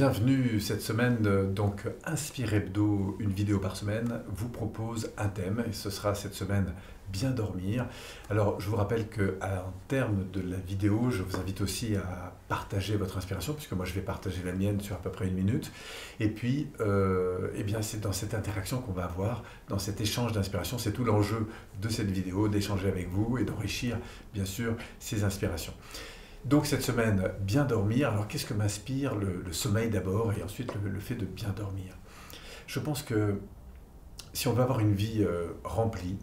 Bienvenue cette semaine, donc Inspire Hebdo, une vidéo par semaine, vous propose un thème et ce sera cette semaine bien dormir. Alors je vous rappelle qu'en termes de la vidéo, je vous invite aussi à partager votre inspiration puisque moi je vais partager la mienne sur à peu près 1 minute. Et puis eh bien, c'est dans cette interaction qu'on va avoir, dans cet échange d'inspiration, c'est tout l'enjeu de cette vidéo, d'échanger avec vous et d'enrichir bien sûr ces inspirations. Donc cette semaine, bien dormir. Alors qu'est-ce que m'inspire le sommeil d'abord et ensuite le fait de bien dormir? Je pense que si on veut avoir une vie remplie,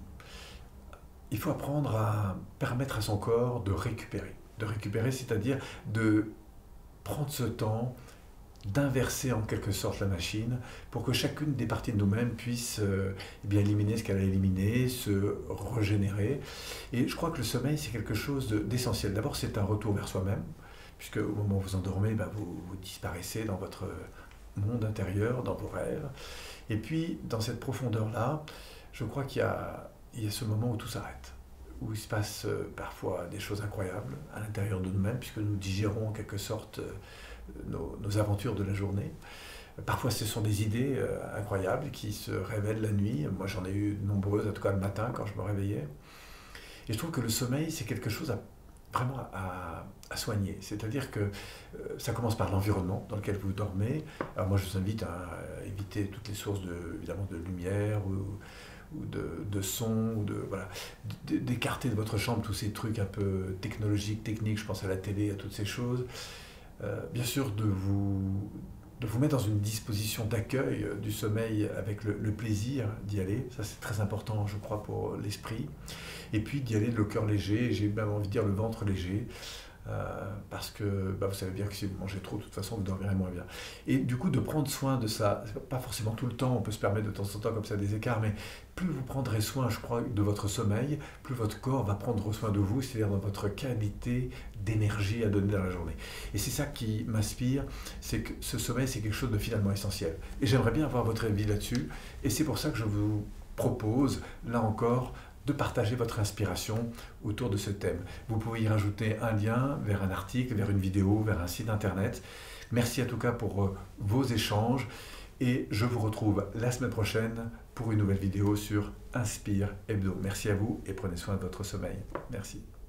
il faut apprendre à permettre à son corps de récupérer. De récupérer, c'est-à-dire de prendre ce temps d'inverser en quelque sorte la machine pour que chacune des parties de nous-mêmes puisse eh bien, éliminer ce qu'elle a éliminé, se régénérer. Et je crois que le sommeil, c'est quelque chose d'essentiel. D'abord, c'est un retour vers soi-même, puisque au moment où vous endormez, ben, vous disparaissez dans votre monde intérieur, dans vos rêves. Et puis, dans cette profondeur-là, je crois il y a ce moment où tout s'arrête, où il se passe parfois des choses incroyables à l'intérieur de nous-mêmes, puisque nous digérons en quelque sorte nos aventures de la journée. Parfois, ce sont des idées incroyables qui se révèlent la nuit. Moi, j'en ai eu nombreuses, en tout cas le matin, quand je me réveillais. Et je trouve que le sommeil, c'est quelque chose vraiment à soigner. C'est-à-dire que ça commence par l'environnement dans lequel vous dormez. Alors moi, je vous invite à éviter toutes les sources, évidemment, de lumière ou de son, voilà, d'écarter de votre chambre tous ces trucs un peu technologiques, techniques, je pense à la télé, à toutes ces choses. Bien sûr, de vous mettre dans une disposition d'accueil du sommeil avec le plaisir d'y aller. Ça, c'est très important, je crois, pour l'esprit. Et puis d'y aller le cœur léger, j'ai même envie de dire le ventre léger, parce que vous savez bien que si vous mangez trop, de toute façon, vous dormirez moins bien. Et du coup, de prendre soin de ça, pas forcément tout le temps, on peut se permettre de temps en temps comme ça des écarts, mais plus vous prendrez soin, je crois, de votre sommeil, plus votre corps va prendre soin de vous, c'est-à-dire dans votre qualité d'énergie à donner dans la journée. Et c'est ça qui m'inspire, c'est que ce sommeil, c'est quelque chose de finalement essentiel. Et j'aimerais bien avoir votre avis là-dessus, et c'est pour ça que je vous propose, là encore, de partager votre inspiration autour de ce thème. Vous pouvez y rajouter un lien vers un article, vers une vidéo, vers un site internet. Merci en tout cas pour vos échanges et je vous retrouve la semaine prochaine pour une nouvelle vidéo sur Inspire Hebdo. Merci à vous et prenez soin de votre sommeil. Merci.